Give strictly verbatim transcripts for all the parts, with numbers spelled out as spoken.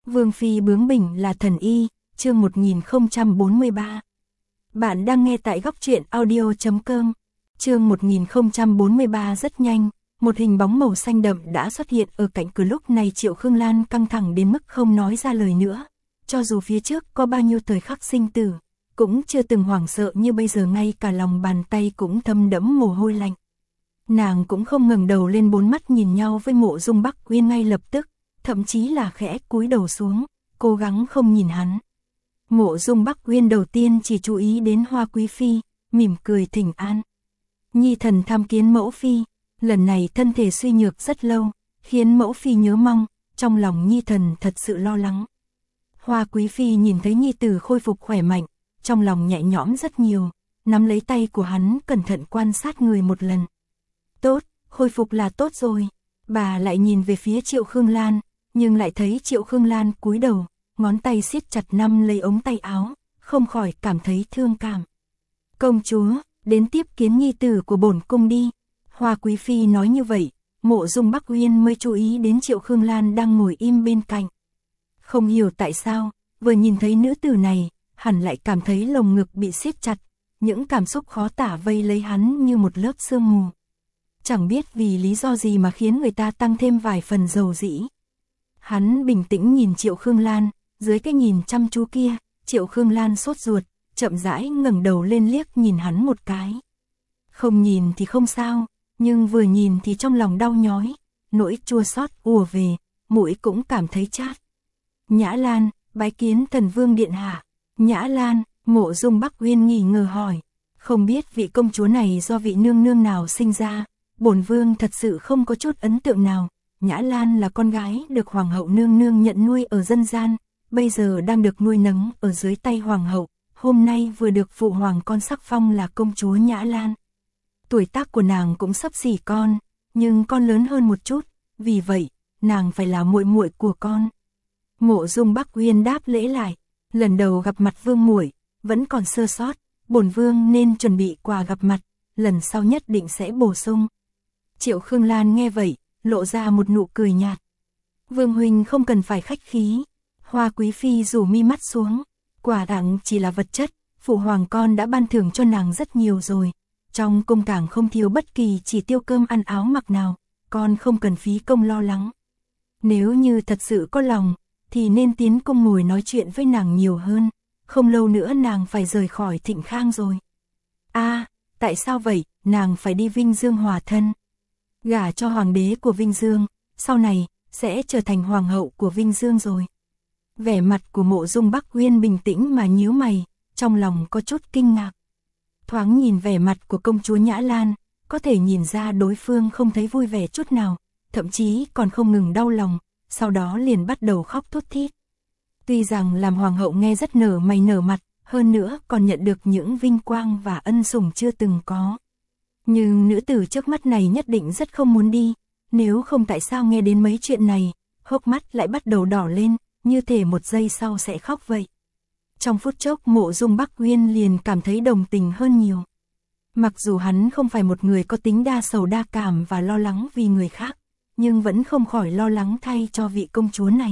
Vương phi bướng bỉnh là thần y, chương một nghìn không trăm bốn mươi ba. Bạn đang nghe tại góc truyện audio chấm com. Chương một nghìn không trăm bốn mươi ba rất nhanh, một hình bóng màu xanh đậm đã xuất hiện ở cạnh cửa, lúc này Triệu Khương Lan căng thẳng đến mức không nói ra lời nữa. Cho dù phía trước có bao nhiêu thời khắc sinh tử, cũng chưa từng hoảng sợ như bây giờ, ngay cả lòng bàn tay cũng thấm đẫm mồ hôi lạnh. Nàng cũng không ngẩng đầu lên, bốn mắt nhìn nhau với Mộ Dung Bắc Uyên ngay lập tức, thậm chí là khẽ cúi đầu xuống, cố gắng không nhìn hắn. Mộ Dung Bắc Uyên đầu tiên chỉ chú ý đến Hoa Quý Phi, mỉm cười thỉnh an. Nhi thần tham kiến mẫu phi, lần này thân thể suy nhược rất lâu, khiến mẫu phi nhớ mong, trong lòng Nhi thần thật sự lo lắng. Hoa Quý Phi nhìn thấy nhi tử khôi phục khỏe mạnh, trong lòng nhẹ nhõm rất nhiều, nắm lấy tay của hắn cẩn thận quan sát người một lần. Tốt, khôi phục là tốt rồi. Bà lại nhìn về phía Triệu Khương Lan, nhưng lại thấy Triệu Khương Lan cúi đầu, ngón tay siết chặt nắm lấy ống tay áo, không khỏi cảm thấy thương cảm. Công chúa, đến tiếp kiến nhi tử của bổn cung đi. Hoa Quý Phi nói như vậy, Mộ Dung Bắc Uyên mới chú ý đến Triệu Khương Lan đang ngồi im bên cạnh. Không hiểu tại sao, vừa nhìn thấy nữ tử này, hẳn lại cảm thấy lồng ngực bị siết chặt, những cảm xúc khó tả vây lấy hắn như một lớp sương mù. Chẳng biết vì lý do gì mà khiến người ta tăng thêm vài phần dầu dĩ. Hắn bình tĩnh nhìn Triệu Khương Lan, dưới cái nhìn chăm chú kia, Triệu Khương Lan sốt ruột, chậm rãi ngẩng đầu lên liếc nhìn hắn một cái. Không nhìn thì không sao, nhưng vừa nhìn thì trong lòng đau nhói, nỗi chua xót ùa về, mũi cũng cảm thấy chát. Nhã Lan, bái kiến thần vương điện hạ. Nhã Lan, Mộ Dung Bắc Uyên nghi ngờ hỏi, không biết vị công chúa này do vị nương nương nào sinh ra, bổn vương thật sự không có chút ấn tượng nào. Nhã Lan là con gái được hoàng hậu nương nương nhận nuôi ở dân gian, bây giờ đang được nuôi nấng ở dưới tay hoàng hậu, hôm nay vừa được phụ hoàng con sắc phong là công chúa Nhã Lan. Tuổi tác của nàng cũng sắp xỉ con, nhưng con lớn hơn một chút, vì vậy, nàng phải là muội muội của con. Mộ Dung Bắc Uyên đáp lễ lại, lần đầu gặp mặt vương muội, vẫn còn sơ sót, bổn vương nên chuẩn bị quà gặp mặt, lần sau nhất định sẽ bổ sung. Triệu Khương Lan nghe vậy, lộ ra một nụ cười nhạt. Vương huynh không cần phải khách khí. Hoa Quý Phi rủ mi mắt xuống, quà tặng chỉ là vật chất, phụ hoàng con đã ban thưởng cho nàng rất nhiều rồi. Trong cung càng không thiếu bất kỳ chỉ tiêu cơm ăn áo mặc nào, con không cần phí công lo lắng. Nếu như thật sự có lòng, thì nên tiến cung ngồi nói chuyện với nàng nhiều hơn, không lâu nữa nàng phải rời khỏi Thịnh Khang rồi. A, à, tại sao vậy, nàng phải đi Vinh Dương hòa thân. Gả cho hoàng đế của Vinh Dương, sau này, sẽ trở thành hoàng hậu của Vinh Dương rồi. Vẻ mặt của Mộ Dung Bắc Uyên bình tĩnh mà nhíu mày, trong lòng có chút kinh ngạc. Thoáng nhìn vẻ mặt của công chúa Nhã Lan, có thể nhìn ra đối phương không thấy vui vẻ chút nào, thậm chí còn không ngừng đau lòng, sau đó liền bắt đầu khóc thút thít. Tuy rằng làm hoàng hậu nghe rất nở mày nở mặt, hơn nữa còn nhận được những vinh quang và ân sủng chưa từng có. Nhưng nữ tử trước mắt này nhất định rất không muốn đi, nếu không tại sao nghe đến mấy chuyện này, hốc mắt lại bắt đầu đỏ lên, như thể một giây sau sẽ khóc vậy. Trong phút chốc Mộ Dung Bắc Uyên liền cảm thấy đồng tình hơn nhiều. Mặc dù hắn không phải một người có tính đa sầu đa cảm và lo lắng vì người khác, nhưng vẫn không khỏi lo lắng thay cho vị công chúa này.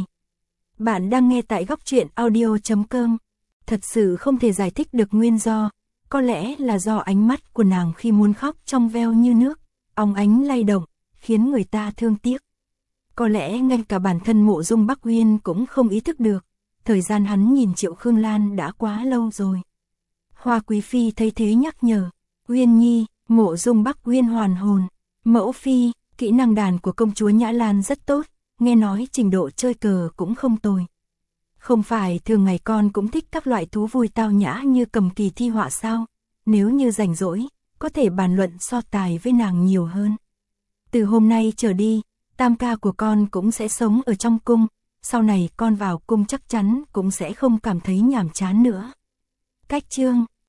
Bạn đang nghe tại góc truyện audio chấm com. Thật sự không thể giải thích được nguyên do, có lẽ là do ánh mắt của nàng khi muốn khóc trong veo như nước, óng ánh lay động, khiến người ta thương tiếc. Có lẽ ngay cả bản thân Mộ Dung Bắc Uyên cũng không ý thức được, thời gian hắn nhìn Triệu Khương Lan đã quá lâu rồi. Hoa Quý Phi thấy thế nhắc nhở, Uyên nhi. Mộ Dung Bắc Uyên hoàn hồn, mẫu phi, kỹ năng đàn của công chúa Nhã Lan rất tốt, nghe nói trình độ chơi cờ cũng không tồi. Không phải thường ngày con cũng thích các loại thú vui tao nhã như cầm kỳ thi họa sao, nếu như rảnh rỗi, có thể bàn luận so tài với nàng nhiều hơn. Từ hôm nay trở đi, tam ca của con cũng sẽ sống ở trong cung, sau này con vào cung chắc chắn cũng sẽ không cảm thấy nhàm chán nữa. Cách chương